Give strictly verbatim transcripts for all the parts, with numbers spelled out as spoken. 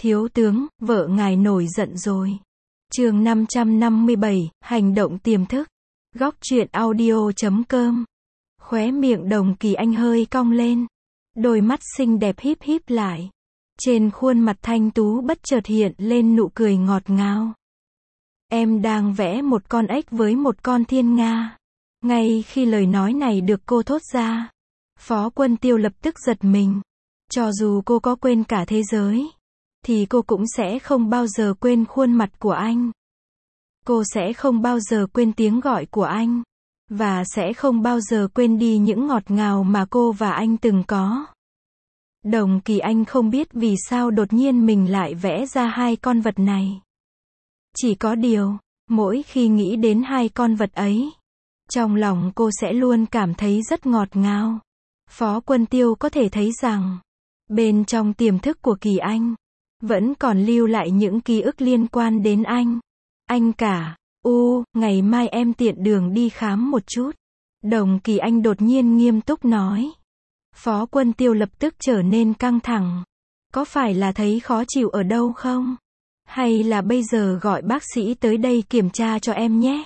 Thiếu tướng, vợ ngài nổi giận rồi. Chương năm trăm năm mươi bảy, hành động tiềm thức. Góc truyện audio chấm com. Khóe miệng Đồng Kỳ Anh hơi cong lên. Đôi mắt xinh đẹp híp híp lại. Trên khuôn mặt thanh tú bất chợt hiện lên nụ cười ngọt ngào. Em đang vẽ một con ếch với một con thiên nga. Ngay khi lời nói này được cô thốt ra, Phó Quân Tiêu lập tức giật mình. Cho dù cô có quên cả thế giới, thì cô cũng sẽ không bao giờ quên khuôn mặt của anh. Cô sẽ không bao giờ quên tiếng gọi của anh. Và sẽ không bao giờ quên đi những ngọt ngào mà cô và anh từng có. Đồng Kỳ Anh không biết vì sao đột nhiên mình lại vẽ ra hai con vật này. Chỉ có điều, mỗi khi nghĩ đến hai con vật ấy, trong lòng cô sẽ luôn cảm thấy rất ngọt ngào. Phó Quân Tiêu có thể thấy rằng, bên trong tiềm thức của Kỳ Anh, vẫn còn lưu lại những ký ức liên quan đến anh. Anh cả, u, ngày mai em tiện đường đi khám một chút. Đồng Kỳ Anh đột nhiên nghiêm túc nói. Phó Quân Tiêu lập tức trở nên căng thẳng. Có phải là thấy khó chịu ở đâu không? Hay là bây giờ gọi bác sĩ tới đây kiểm tra cho em nhé?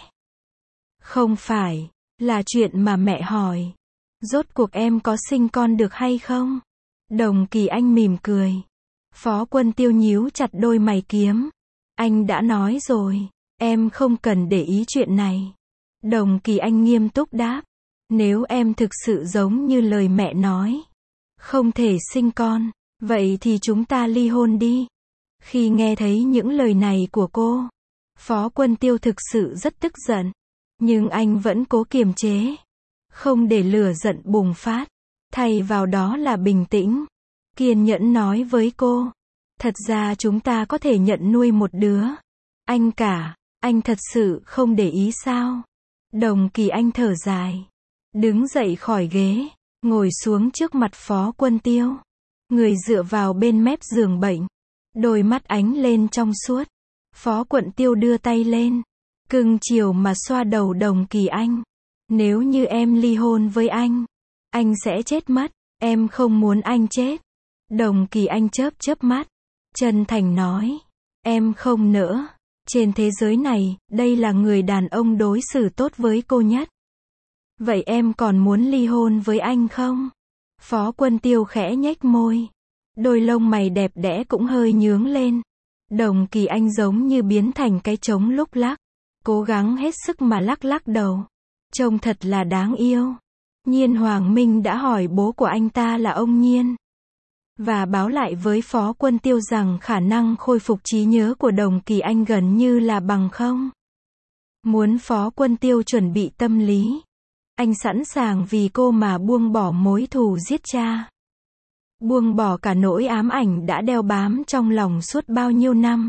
Không phải, là chuyện mà mẹ hỏi. Rốt cuộc em có sinh con được hay không? Đồng Kỳ Anh mỉm cười. Phó Quân Tiêu nhíu chặt đôi mày kiếm. Anh đã nói rồi, em không cần để ý chuyện này. Đồng Kỳ Anh nghiêm túc đáp. Nếu em thực sự giống như lời mẹ nói, không thể sinh con, vậy thì chúng ta ly hôn đi. Khi nghe thấy những lời này của cô, Phó Quân Tiêu thực sự rất tức giận. Nhưng anh vẫn cố kiềm chế, không để lửa giận bùng phát. Thay vào đó là bình tĩnh, kiên nhẫn nói với cô. Thật ra chúng ta có thể nhận nuôi một đứa. Anh cả, anh thật sự không để ý sao? Đồng Kỳ Anh thở dài, đứng dậy khỏi ghế, ngồi xuống trước mặt Phó Quân Tiêu. Người dựa vào bên mép giường bệnh, đôi mắt ánh lên trong suốt. Phó Quân Tiêu đưa tay lên, cưng chiều mà xoa đầu Đồng Kỳ Anh. Nếu như em ly hôn với anh, anh sẽ chết mất. Em không muốn anh chết. Đồng Kỳ Anh chớp chớp mắt, chân thành nói. Em không nỡ. Trên thế giới này, đây là người đàn ông đối xử tốt với cô nhất. Vậy em còn muốn ly hôn với anh không? Phó Quân Tiêu khẽ nhếch môi. Đôi lông mày đẹp đẽ cũng hơi nhướng lên. Đồng Kỳ Anh giống như biến thành cái trống lúc lắc. Cố gắng hết sức mà lắc lắc đầu. Trông thật là đáng yêu. Nhiên Hoàng Minh đã hỏi bố của anh ta là ông Nhiên. Và báo lại với Phó Quân Tiêu rằng khả năng khôi phục trí nhớ của Đồng Kỳ Anh gần như là bằng không. Muốn Phó Quân Tiêu chuẩn bị tâm lý. Anh sẵn sàng vì cô mà buông bỏ mối thù giết cha. Buông bỏ cả nỗi ám ảnh đã đeo bám trong lòng suốt bao nhiêu năm.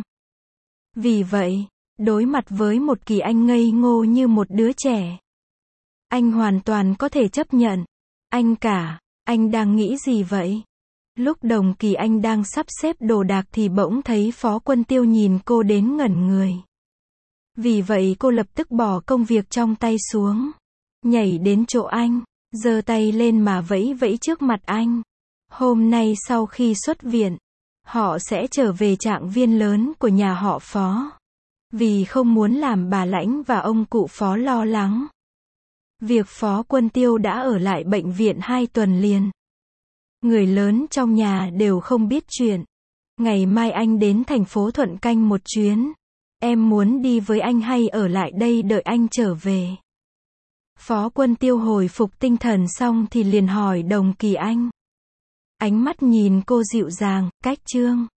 Vì vậy, đối mặt với một Kỳ Anh ngây ngô như một đứa trẻ, anh hoàn toàn có thể chấp nhận. Anh cả, anh đang nghĩ gì vậy? Lúc Đồng Kỳ Anh đang sắp xếp đồ đạc thì bỗng thấy Phó Quân Tiêu nhìn cô đến ngẩn người. Vì vậy cô lập tức bỏ công việc trong tay xuống, nhảy đến chỗ anh, giơ tay lên mà vẫy vẫy trước mặt anh. Hôm nay sau khi xuất viện, họ sẽ trở về trạng viên lớn của nhà họ Phó. Vì không muốn làm bà Lãnh và ông cụ Phó lo lắng. Việc Phó Quân Tiêu đã ở lại bệnh viện hai tuần liền. Người lớn trong nhà đều không biết chuyện. Ngày mai anh đến thành phố Thuận Canh một chuyến. Em muốn đi với anh hay ở lại đây đợi anh trở về? Phó Quân Tiêu hồi phục tinh thần xong thì liền hỏi Đồng Kỳ Anh. Ánh mắt nhìn cô dịu dàng, cách chương.